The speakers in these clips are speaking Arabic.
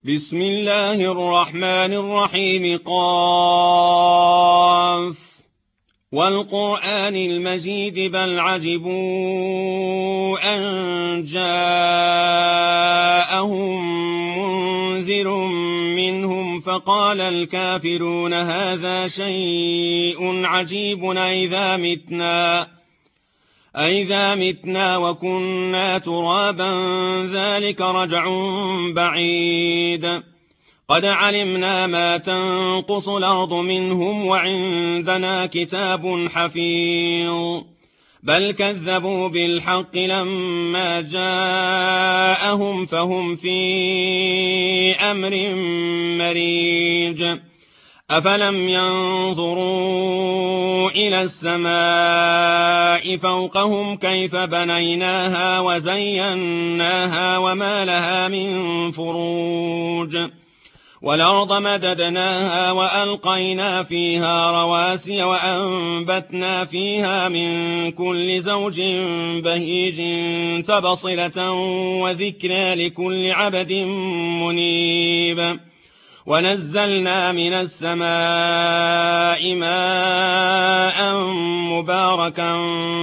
بسم الله الرحمن الرحيم قاف والقرآن المجيد بل عجبوا أن جاءهم منذر منهم فقال الكافرون هذا شيء عجيب أئذا متنا وكنا ترابا ذلك رجع بعيد قد علمنا ما تنقص الأرض منهم وعندنا كتاب حفيظ بل كذبوا بالحق لما جاءهم فهم في أمر مريج أفلم ينظروا إلى السماء فوقهم كيف بنيناها وزيناها وما لها من فروج والأرض مددناها وألقينا فيها رواسي وأنبتنا فيها من كل زوج بهيج تبصرة وذكرى لكل عبد منيب ونزلنا من السماء ماء مباركا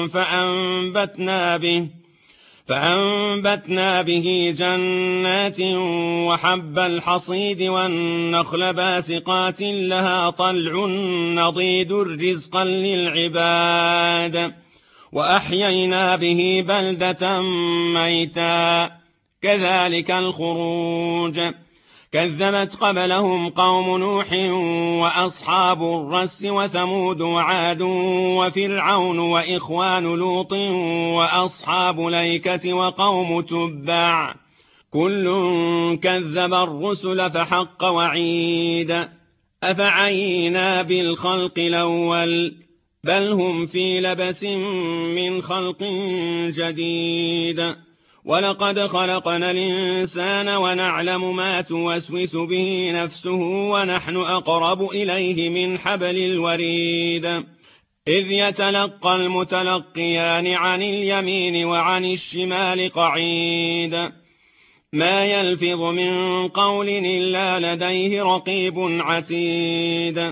فأنبتنا به جنات وحب الحصيد والنخل باسقات لها طلع نضيد رزقا للعباد وأحيينا به بلدة ميتا كذلك الخروج كذبت قبلهم قوم نوح وأصحاب الرس وثمود وعاد وفرعون وإخوان لوط وأصحاب الأيكة وقوم تبع كل كذب الرسل فحق وعيد أفعينا بالخلق الأول بل هم في لبس من خلق جديد ولقد خلقنا الإنسان ونعلم ما توسوس به نفسه ونحن أقرب إليه من حبل الوريد إذ يتلقى المتلقيان عن اليمين وعن الشمال قعيد ما يلفظ من قول إلا لديه رقيب عتيد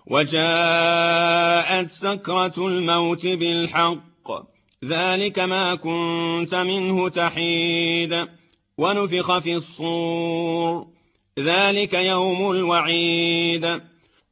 وجاءت سكرة الموت بالحق ذلك ما كنت منه تحيد ونفخ في الصور ذلك يوم الوعيد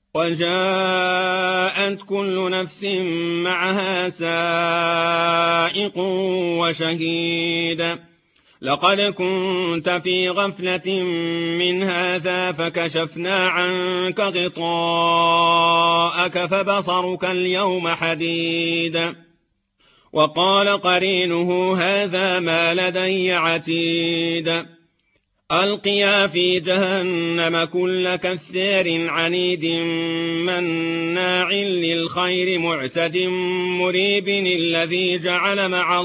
وجاءت كل نفس معها سائق وشهيد لقد كنت في غفلة من هذا فكشفنا عنك غطاءك فبصرك اليوم حديد وقال قرينه هذا ما لدي عتيد ألقيا في جهنم كل كفار عنيد مناع للخير معتد مريب الذي جعل مع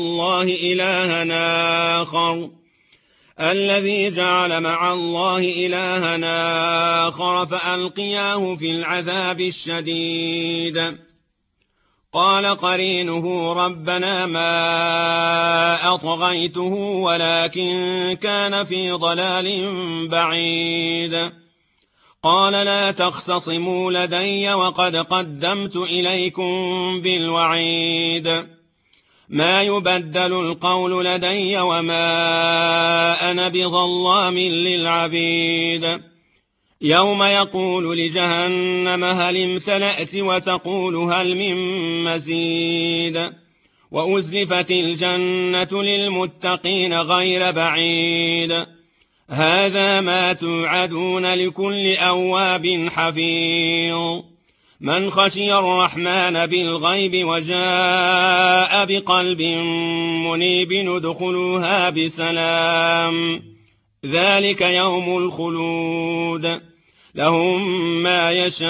الله إلهنا آخر فألقياه في العذاب الشديد قال قرينه ربنا ما أطغيته ولكن كان في ضلال بعيد قال لا تختصموا لدي وقد قدمت إليكم بالوعيد ما يبدل القول لدي وما أنا بظلام للعبيد يوم يقول لجهنم هل امتلأت وتقول هل من مزيد وأزلفت الجنة للمتقين غير بعيد هذا ما توعدون لكل أواب حفيظ من خشي الرحمن بالغيب وجاء بقلب منيب ادخلوها بسلام ذلك يوم الخلود لهم ما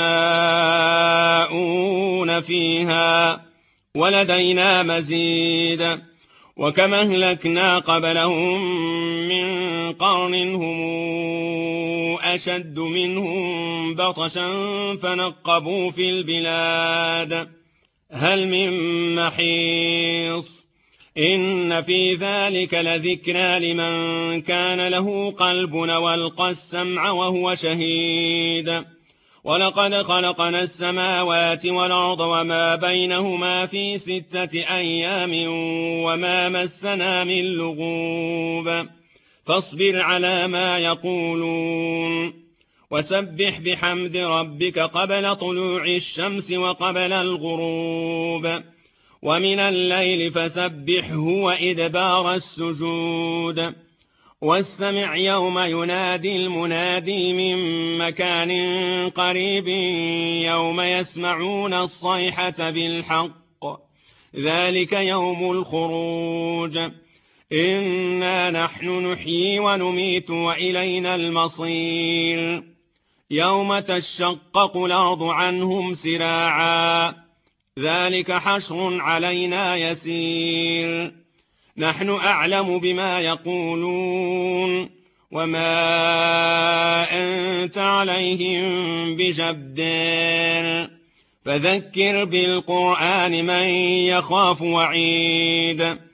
يشاءون فيها ولدينا مزيد وكما أهلكنا قبلهم من قرن هم أشد منهم بطشا فنقبوا في البلاد هل من محيص إن في ذلك لذكرى لمن كان له قلب والقى السمع وهو شهيد ولقد خلقنا السماوات والأرض وما بينهما في 6 أيام وما مسنا من لغوب فاصبر على ما يقولون وسبح بحمد ربك قبل طلوع الشمس وقبل الغروب ومن الليل فسبحه وإدبار السجود واستمع يوم ينادي المنادي من مكان قريب يوم يسمعون الصيحة بالحق ذلك يوم الخروج إنا نحن نحيي ونميت وإلينا المصير يوم تشقق الأرض عنهم سراعا ذلك حشر علينا يسير نحن أعلم بما يقولون وما أنت عليهم بجبار فذكر بالقرآن من يخاف وعيد